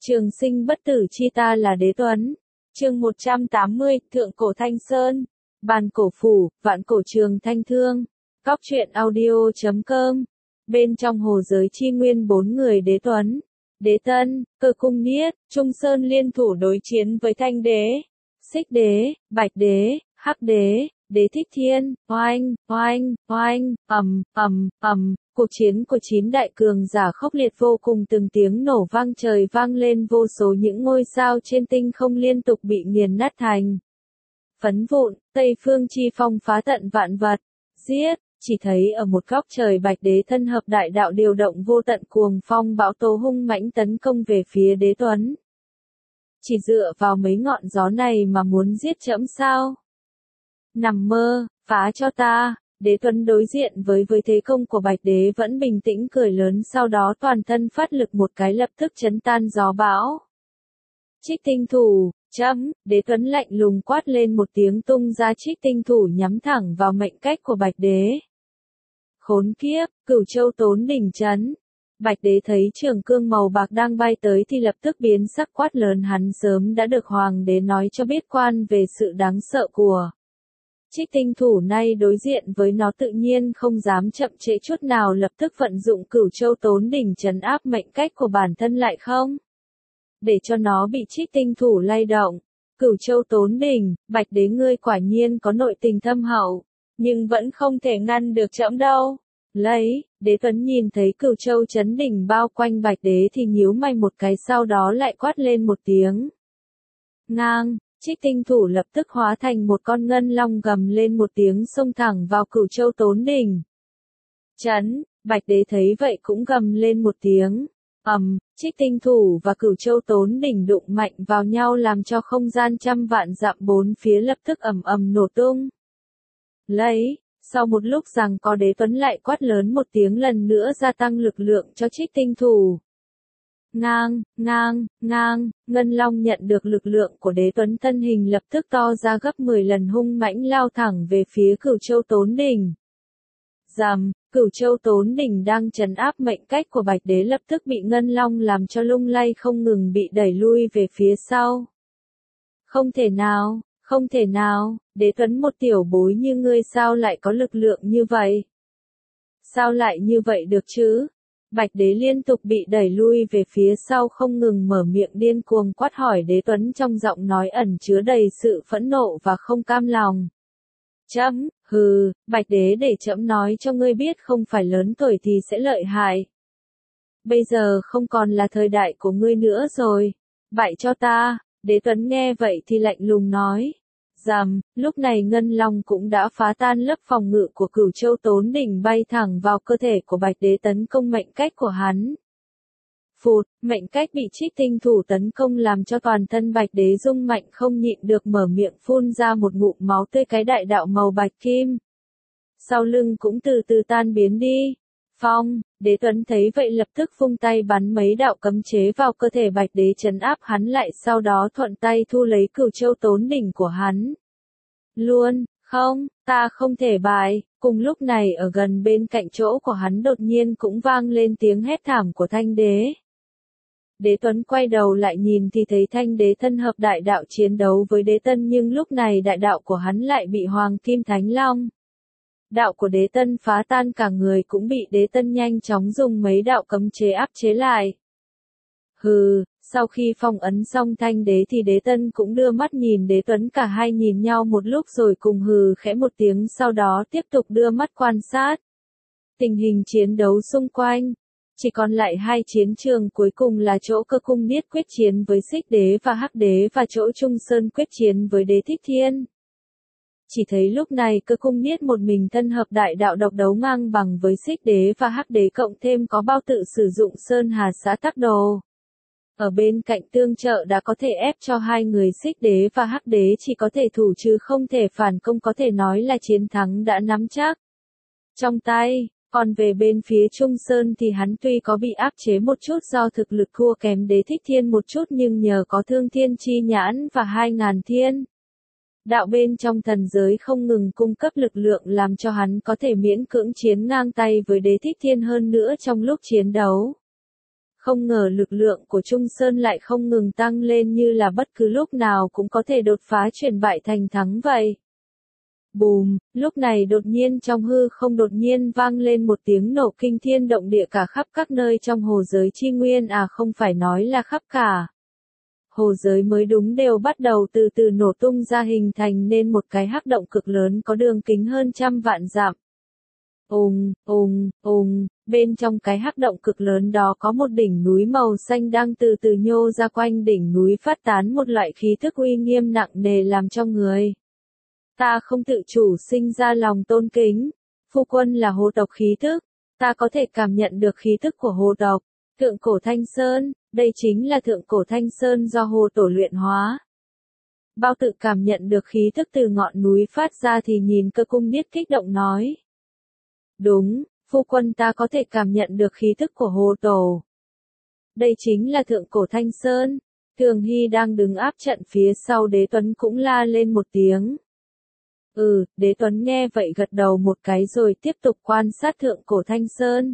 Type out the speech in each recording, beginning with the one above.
Trường sinh bất tử chi ta là Đế Tuấn. Chương 180, Thượng cổ Thanh Sơn, Bàn cổ phủ, Vạn cổ trường Thanh Thương. Góc truyện audio.com. Bên trong hồ giới chi nguyên 4 người Đế Tuấn, Đế Tân, Cơ Cung Niết, Trung Sơn liên thủ đối chiến với Thanh Đế, Xích Đế, Bạch Đế, Hắc Đế, Đế Thích Thiên. Oanh, oanh, oanh, cuộc chiến của 9 đại cường giả khốc liệt vô cùng, từng tiếng nổ vang trời vang lên, vô số những ngôi sao trên tinh không liên tục bị nghiền nát thành phấn vụn. Tây phương chi phong phá tận vạn vật, giết. Chỉ thấy ở một góc trời Bạch Đế thân hợp đại đạo điều động vô tận cuồng phong bão tố hung mãnh tấn công về phía Đế Tuấn. Chỉ dựa vào mấy ngọn gió này mà muốn giết trẫm sao? Nằm mơ, phá cho ta. Đế Tuấn đối diện với thế công của Bạch Đế vẫn bình tĩnh cười lớn, sau đó toàn thân phát lực một cái lập tức chấn tan gió bão. Trích tinh thủ, chấm. Đế Tuấn lạnh lùng quát lên một tiếng, tung ra trích tinh thủ nhắm thẳng vào mệnh cách của Bạch Đế. Khốn kiếp, Cửu Châu Tốn đỉnh chấn. Bạch Đế thấy trường cương màu bạc đang bay tới thì lập tức biến sắc quát lớn, hắn sớm đã được Hoàng đế nói cho biết quan về sự đáng sợ của trích tinh thủ, nay đối diện với nó tự nhiên không dám chậm trễ chút nào, lập tức vận dụng Cửu Châu Tốn đỉnh trấn áp mệnh cách của bản thân lại không để cho nó bị trích tinh thủ lay động. Cửu Châu Tốn đỉnh, Bạch Đế ngươi quả nhiên có nội tình thâm hậu, nhưng vẫn không thể ngăn được trẫm đâu. Lấy, Đế Tuấn nhìn thấy Cửu Châu chấn đỉnh bao quanh Bạch Đế thì nhíu mày một cái, sau đó lại quát lên một tiếng. Ngang, trích tinh thủ lập tức hóa thành một con ngân long gầm lên một tiếng xông thẳng vào Cửu Châu Tốn đỉnh. Chấn, Bạch Đế thấy vậy cũng gầm lên một tiếng. Trích tinh thủ và Cửu Châu Tốn đỉnh đụng mạnh vào nhau làm cho không gian trăm vạn dặm bốn phía lập tức nổ tung. Lấy, sau một lúc rằng có Đế Tuấn lại quát lớn một tiếng lần nữa gia tăng lực lượng cho trích tinh thủ. Ngang, Ngân Long nhận được lực lượng của Đế Tuấn, thân hình lập tức to ra gấp 10 lần hung mãnh lao thẳng về phía Cửu Châu Tốn đỉnh. Rầm, Cửu Châu Tốn đỉnh đang trấn áp mệnh cách của Bạch Đế lập tức bị Ngân Long làm cho lung lay không ngừng, bị đẩy lui về phía sau. Không thể nào, Đế Tuấn một tiểu bối như ngươi sao lại có lực lượng như vậy? Sao lại như vậy được chứ? Bạch Đế liên tục bị đẩy lui về phía sau không ngừng mở miệng điên cuồng quát hỏi Đế Tuấn, trong giọng nói ẩn chứa đầy sự phẫn nộ và không cam lòng. Trẫm, hừ, Bạch Đế, để trẫm nói cho ngươi biết, không phải lớn tuổi thì sẽ lợi hại. Bây giờ không còn là thời đại của ngươi nữa rồi. Bại cho ta. Đế Tuấn nghe vậy thì lạnh lùng nói. Rầm, lúc này Ngân Long cũng đã phá tan lớp phòng ngự của Cửu Châu Tốn đỉnh, bay thẳng vào cơ thể của Bạch Đế tấn công mệnh cách của hắn. Phụt, mệnh cách bị trích tinh thủ tấn công làm cho toàn thân Bạch Đế rung mạnh, không nhịn được mở miệng phun ra một ngụm máu tươi, cái đại đạo màu bạch kim sau lưng cũng từ từ tan biến đi. Phong, Đế Tuấn thấy vậy lập tức vung tay bắn mấy đạo cấm chế vào cơ thể Bạch Đế trấn áp hắn lại, sau đó thuận tay thu lấy Cửu Châu Tốn đỉnh của hắn. Luôn, không, ta không thể bại. Cùng lúc này ở gần bên cạnh chỗ của hắn đột nhiên cũng vang lên tiếng hét thảm của Thanh Đế. Đế Tuấn quay đầu lại nhìn thì thấy Thanh Đế thân hợp đại đạo chiến đấu với Đế Tân, nhưng lúc này đại đạo của hắn lại bị Hoàng Kim Thánh Long đạo của Đế Tân phá tan, cả người cũng bị Đế Tân nhanh chóng dùng mấy đạo cấm chế áp chế lại. Hừ, sau khi phong ấn xong Thanh Đế thì Đế Tân cũng đưa mắt nhìn Đế Tuấn, cả hai nhìn nhau một lúc rồi cùng hừ khẽ một tiếng, sau đó tiếp tục đưa mắt quan sát tình hình chiến đấu xung quanh. Chỉ còn lại hai chiến trường cuối cùng là chỗ Cơ Cung Niết quyết chiến với Xích Đế và Hắc Đế, và chỗ Trung Sơn quyết chiến với Đế Thích Thiên. Chỉ thấy lúc này Cơ Cung Niết một mình thân hợp đại đạo độc đấu ngang bằng với Xích Đế và Hắc Đế, cộng thêm có Bao Tự sử dụng Sơn Hà Xã Tắc Đồ ở bên cạnh tương trợ, đã có thể ép cho hai người Xích Đế và Hắc Đế chỉ có thể thủ chứ không thể phản công, có thể nói là chiến thắng đã nắm chắc trong tay. Còn về bên phía Trung Sơn thì hắn tuy có bị áp chế một chút do thực lực thua kém Đế Thích Thiên một chút, nhưng nhờ có Thương Thiên Chi Nhãn và 2000 thiên đạo bên trong thần giới không ngừng cung cấp lực lượng, làm cho hắn có thể miễn cưỡng chiến ngang tay với Đế Thích Thiên, hơn nữa trong lúc chiến đấu Không ngờ lực lượng của Trung Sơn lại không ngừng tăng lên như là bất cứ lúc nào cũng có thể đột phá chuyển bại thành thắng vậy. Bùm, lúc này đột nhiên trong hư không đột nhiên vang lên một tiếng nổ kinh thiên động địa cả khắp các nơi trong hồ giới chi nguyên, không phải nói là khắp cả. Hồ giới mới đúng đều bắt đầu từ từ nổ tung ra, hình thành nên một cái hắc động cực lớn có đường kính hơn trăm vạn dặm. Bên trong cái hắc động cực lớn đó có một đỉnh núi màu xanh đang từ từ nhô ra, quanh đỉnh núi phát tán một loại khí thức uy nghiêm nặng nề làm cho người ta không tự chủ sinh ra lòng tôn kính. Phu quân là hồ tộc khí thức, ta có thể cảm nhận được khí thức của hồ tộc. Thượng cổ Thanh Sơn, đây chính là thượng cổ Thanh Sơn do hồ tổ luyện hóa. Bao Tự cảm nhận được khí thức từ ngọn núi phát ra thì nhìn Cơ Cung Niết kích động nói. Đúng, phu quân, ta có thể cảm nhận được khí thức của hồ tổ. Đây chính là thượng cổ Thanh Sơn. Thường Hy đang đứng áp trận phía sau Đế Tuấn cũng la lên một tiếng. Đế Tuấn nghe vậy gật đầu một cái rồi tiếp tục quan sát thượng cổ Thanh Sơn.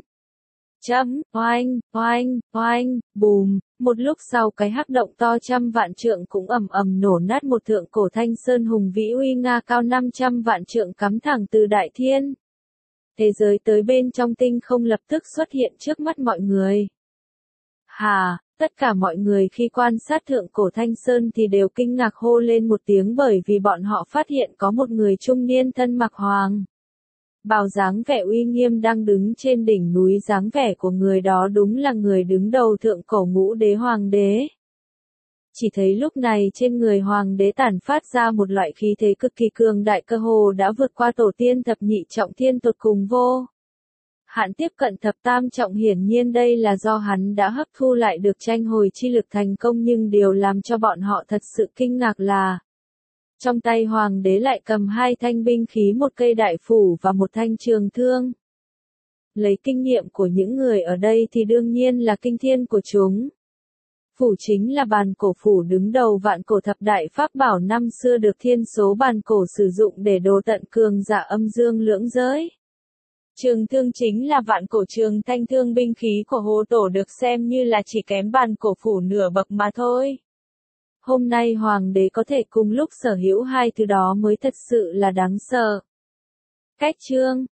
Oanh, bùm, một lúc sau cái hắc động to trăm vạn trượng cũng ầm ầm nổ nát, một thượng cổ Thanh Sơn hùng vĩ uy nga cao 500 vạn trượng cắm thẳng từ đại thiên. Thế giới tới bên trong tinh không lập tức xuất hiện trước mắt mọi người. Tất cả mọi người khi quan sát thượng cổ Thanh Sơn thì đều kinh ngạc hô lên một tiếng, bởi vì bọn họ phát hiện có một người trung niên thân mặc hoàng bào dáng vẻ uy nghiêm đang đứng trên đỉnh núi, dáng vẻ của người đó đúng là người đứng đầu thượng cổ Ngũ Đế Hoàng đế. Chỉ thấy lúc này trên người Hoàng đế tản phát ra một loại khí thế cực kỳ cường đại, cơ hồ đã vượt qua tổ tiên thập nhị trọng thiên tột cùng vô hạn, tiếp cận thập tam trọng. Hiển nhiên đây là do hắn đã hấp thu lại được tranh hồi chi lực thành công, nhưng điều làm cho bọn họ thật sự kinh ngạc là trong tay Hoàng đế lại cầm hai thanh binh khí, một cây đại phủ và một thanh trường thương. Lấy kinh nghiệm của những người ở đây thì đương nhiên là kinh thiên của chúng. Phủ chính là bàn cổ phủ đứng đầu vạn cổ thập đại pháp bảo năm xưa, được thiên số bàn cổ sử dụng để đồ tận cường giả âm dương lưỡng giới. Trường thương chính là vạn cổ trường thanh thương, binh khí của hồ tổ được xem như là chỉ kém bàn cổ phủ nửa bậc mà thôi. Hôm nay Hoàng đế có thể cùng lúc sở hữu hai thứ đó mới thật sự là đáng sợ. Cách chương